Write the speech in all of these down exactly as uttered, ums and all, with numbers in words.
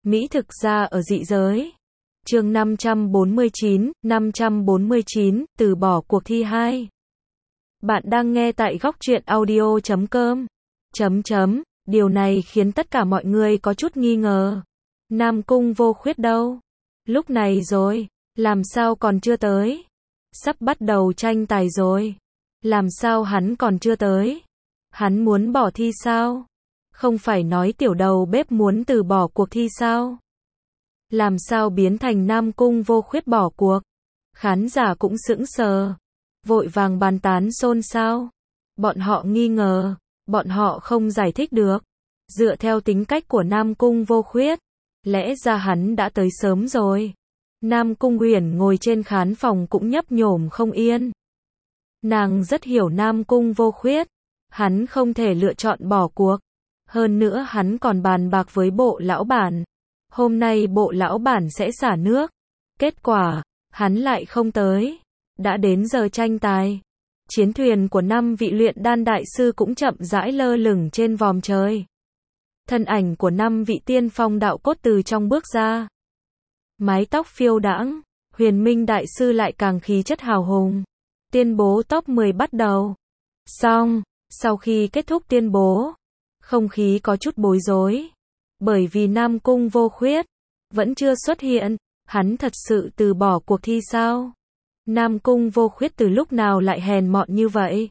Mỹ thực ra ở dị giới. Chương năm trăm bốn mươi chín, năm trăm bốn mươi chín, từ bỏ cuộc thi hai. Bạn đang nghe tại góc truyện audio chấm com. Chấm chấm, điều này khiến tất cả mọi người có chút nghi ngờ. Nam Cung Vô Khuyết đâu? Lúc này rồi, làm sao còn chưa tới? Sắp bắt đầu tranh tài rồi. Làm sao hắn còn chưa tới? Hắn muốn bỏ thi sao? Không phải nói tiểu đầu bếp muốn từ bỏ cuộc thi sao? Làm sao biến thành Nam Cung Vô Khuyết bỏ cuộc? Khán giả cũng sững sờ, vội vàng bàn tán xôn xao. Bọn họ nghi ngờ, bọn họ không giải thích được. Dựa theo tính cách của Nam Cung Vô Khuyết, lẽ ra hắn đã tới sớm rồi. Nam Cung Huyền ngồi trên khán phòng cũng nhấp nhổm không yên. Nàng rất hiểu Nam Cung Vô Khuyết, hắn không thể lựa chọn bỏ cuộc. Hơn nữa hắn còn bàn bạc với bộ lão bản. Hôm nay bộ lão bản sẽ xả nước. Kết quả, hắn lại không tới. Đã đến giờ tranh tài. Chiến thuyền của năm vị luyện đan đại sư cũng chậm rãi lơ lửng trên vòm trời. Thân ảnh của năm vị tiên phong đạo cốt từ trong bước ra. Mái tóc phiêu đãng, Huyền Minh đại sư lại càng khí chất hào hùng. Tuyên bố top mười bắt đầu. Xong, sau khi kết thúc tuyên bố, không khí có chút bối rối. Bởi vì Nam Cung Vô Khuyết vẫn chưa xuất hiện, hắn thật sự từ bỏ cuộc thi sao? Nam Cung Vô Khuyết từ lúc nào lại hèn mọn như vậy?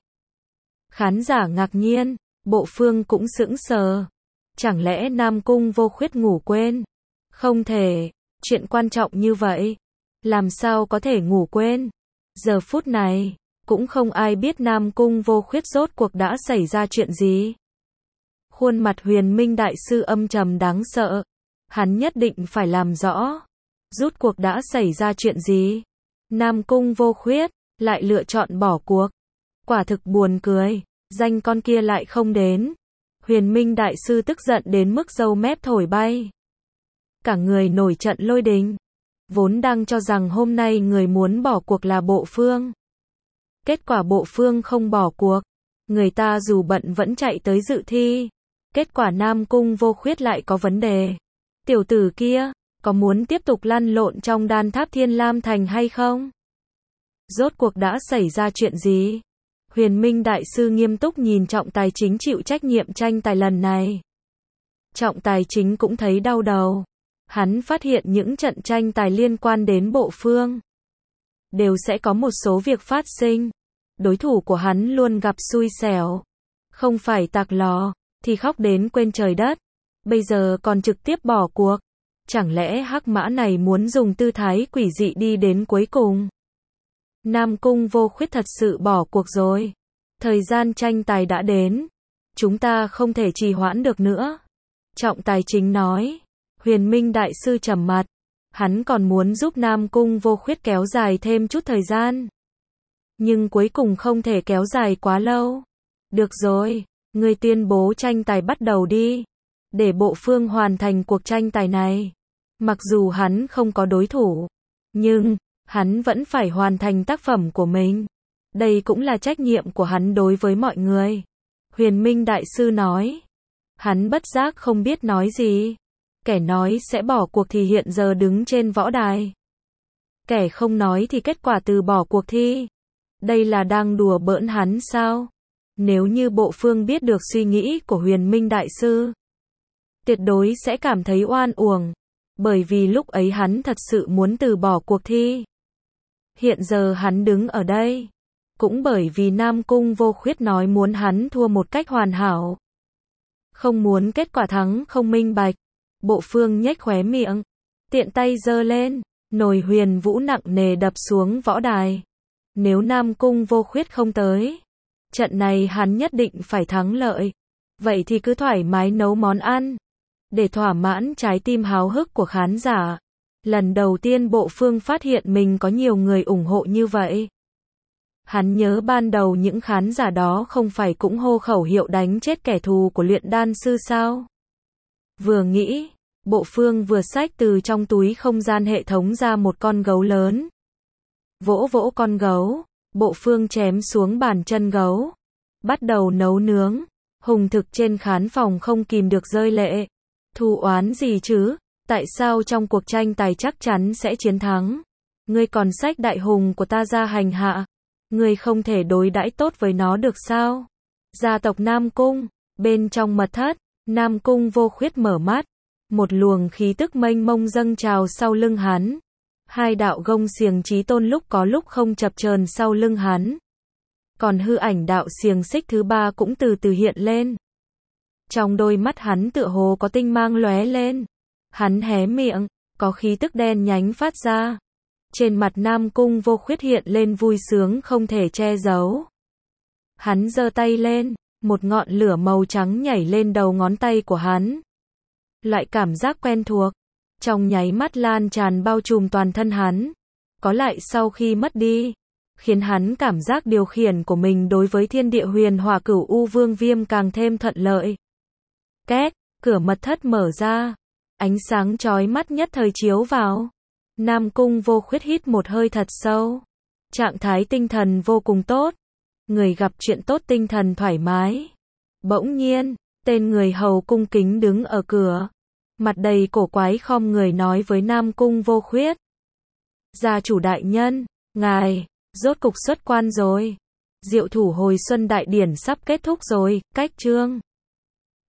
Khán giả ngạc nhiên, bộ phương cũng sững sờ. Chẳng lẽ Nam Cung Vô Khuyết ngủ quên? Không thể, chuyện quan trọng như vậy, làm sao có thể ngủ quên? Giờ phút này, cũng không ai biết Nam Cung Vô Khuyết rốt cuộc đã xảy ra chuyện gì. Khuôn mặt Huyền Minh đại sư âm trầm đáng sợ. Hắn nhất định phải làm rõ. Rốt cuộc đã xảy ra chuyện gì? Nam Cung Vô Khuyết lại lựa chọn bỏ cuộc. Quả thực buồn cười. Danh con kia lại không đến. Huyền Minh đại sư tức giận đến mức râu mép thổi bay. Cả người nổi trận lôi đình. Vốn đang cho rằng hôm nay người muốn bỏ cuộc là Bộ Phương. Kết quả Bộ Phương không bỏ cuộc. Người ta dù bận vẫn chạy tới dự thi. Kết quả Nam Cung Vô Khuyết lại có vấn đề. Tiểu tử kia, có muốn tiếp tục lăn lộn trong đan tháp Thiên Lam Thành hay không? Rốt cuộc đã xảy ra chuyện gì? Huyền Minh đại sư nghiêm túc nhìn trọng tài chính chịu trách nhiệm tranh tài lần này. Trọng tài chính cũng thấy đau đầu. Hắn phát hiện những trận tranh tài liên quan đến Bộ Phương đều sẽ có một số việc phát sinh. Đối thủ của hắn luôn gặp xui xẻo. Không phải tạc lò thì khóc đến quên trời đất. Bây giờ còn trực tiếp bỏ cuộc. Chẳng lẽ hắc mã này muốn dùng tư thái quỷ dị đi đến cuối cùng? Nam Cung Vô Khuyết thật sự bỏ cuộc rồi. Thời gian tranh tài đã đến. Chúng ta không thể trì hoãn được nữa. Trọng tài chính nói. Huyền Minh đại sư trầm mặt. Hắn còn muốn giúp Nam Cung Vô Khuyết kéo dài thêm chút thời gian. Nhưng cuối cùng không thể kéo dài quá lâu. Được rồi. Người tuyên bố tranh tài bắt đầu đi. Để Bộ Phương hoàn thành cuộc tranh tài này. Mặc dù hắn không có đối thủ. Nhưng, hắn vẫn phải hoàn thành tác phẩm của mình. Đây cũng là trách nhiệm của hắn đối với mọi người. Huyền Minh đại sư nói. Hắn bất giác không biết nói gì. Kẻ nói sẽ bỏ cuộc thì hiện giờ đứng trên võ đài. Kẻ không nói thì kết quả từ bỏ cuộc thi. Đây là đang đùa bỡn hắn sao? Nếu như Bộ Phương biết được suy nghĩ của Huyền Minh đại sư, tuyệt đối sẽ cảm thấy oan uổng. Bởi vì lúc ấy hắn thật sự muốn từ bỏ cuộc thi. Hiện giờ hắn đứng ở đây. Cũng bởi vì Nam Cung Vô Khuyết nói muốn hắn thua một cách hoàn hảo. Không muốn kết quả thắng không minh bạch. Bộ Phương nhếch khóe miệng. Tiện tay giơ lên. Nồi huyền vũ nặng nề đập xuống võ đài. Nếu Nam Cung Vô Khuyết không tới, trận này hắn nhất định phải thắng lợi. Vậy thì cứ thoải mái nấu món ăn. Để thỏa mãn trái tim háo hức của khán giả. Lần đầu tiên Bộ Phương phát hiện mình có nhiều người ủng hộ như vậy. Hắn nhớ ban đầu những khán giả đó không phải cũng hô khẩu hiệu đánh chết kẻ thù của luyện đan sư sao? Vừa nghĩ, Bộ Phương vừa xách từ trong túi không gian hệ thống ra một con gấu lớn. Vỗ vỗ con gấu, Bộ Phương chém xuống bàn chân gấu. Bắt đầu nấu nướng. Hùng thực trên khán phòng không kìm được rơi lệ. Thù oán gì chứ? Tại sao trong cuộc tranh tài chắc chắn sẽ chiến thắng? Ngươi còn xách đại hùng của ta ra hành hạ. Ngươi không thể đối đãi tốt với nó được sao? Gia tộc Nam Cung, bên trong mật thất, Nam Cung Vô Khuyết mở mắt. Một luồng khí tức mênh mông dâng trào sau lưng hắn. Hai đạo gông xiềng chí tôn lúc có lúc không chập chờn sau lưng hắn. Còn hư ảnh đạo xiềng xích thứ ba cũng từ từ hiện lên. Trong đôi mắt hắn tựa hồ có tinh mang lóe lên. Hắn hé miệng, có khí tức đen nhánh phát ra. Trên mặt Nam Cung Vô Khuyết hiện lên vui sướng không thể che giấu. Hắn giơ tay lên, một ngọn lửa màu trắng nhảy lên đầu ngón tay của hắn. Loại cảm giác quen thuộc, trong nháy mắt lan tràn bao trùm toàn thân hắn. Có lại sau khi mất đi, khiến hắn cảm giác điều khiển của mình đối với thiên địa huyền hỏa cửu u vương viêm càng thêm thuận lợi. Két, cửa mật thất mở ra. Ánh sáng chói mắt nhất thời chiếu vào. Nam Cung Vô Khuyết hít một hơi thật sâu. Trạng thái tinh thần vô cùng tốt. Người gặp chuyện tốt tinh thần thoải mái. Bỗng nhiên, tên người hầu cung kính đứng ở cửa. Mặt đầy cổ quái khom người nói với Nam Cung Vô Khuyết. Gia chủ đại nhân, ngài, rốt cục xuất quan rồi. Diệu thủ hồi xuân đại điển sắp kết thúc rồi, cách chương.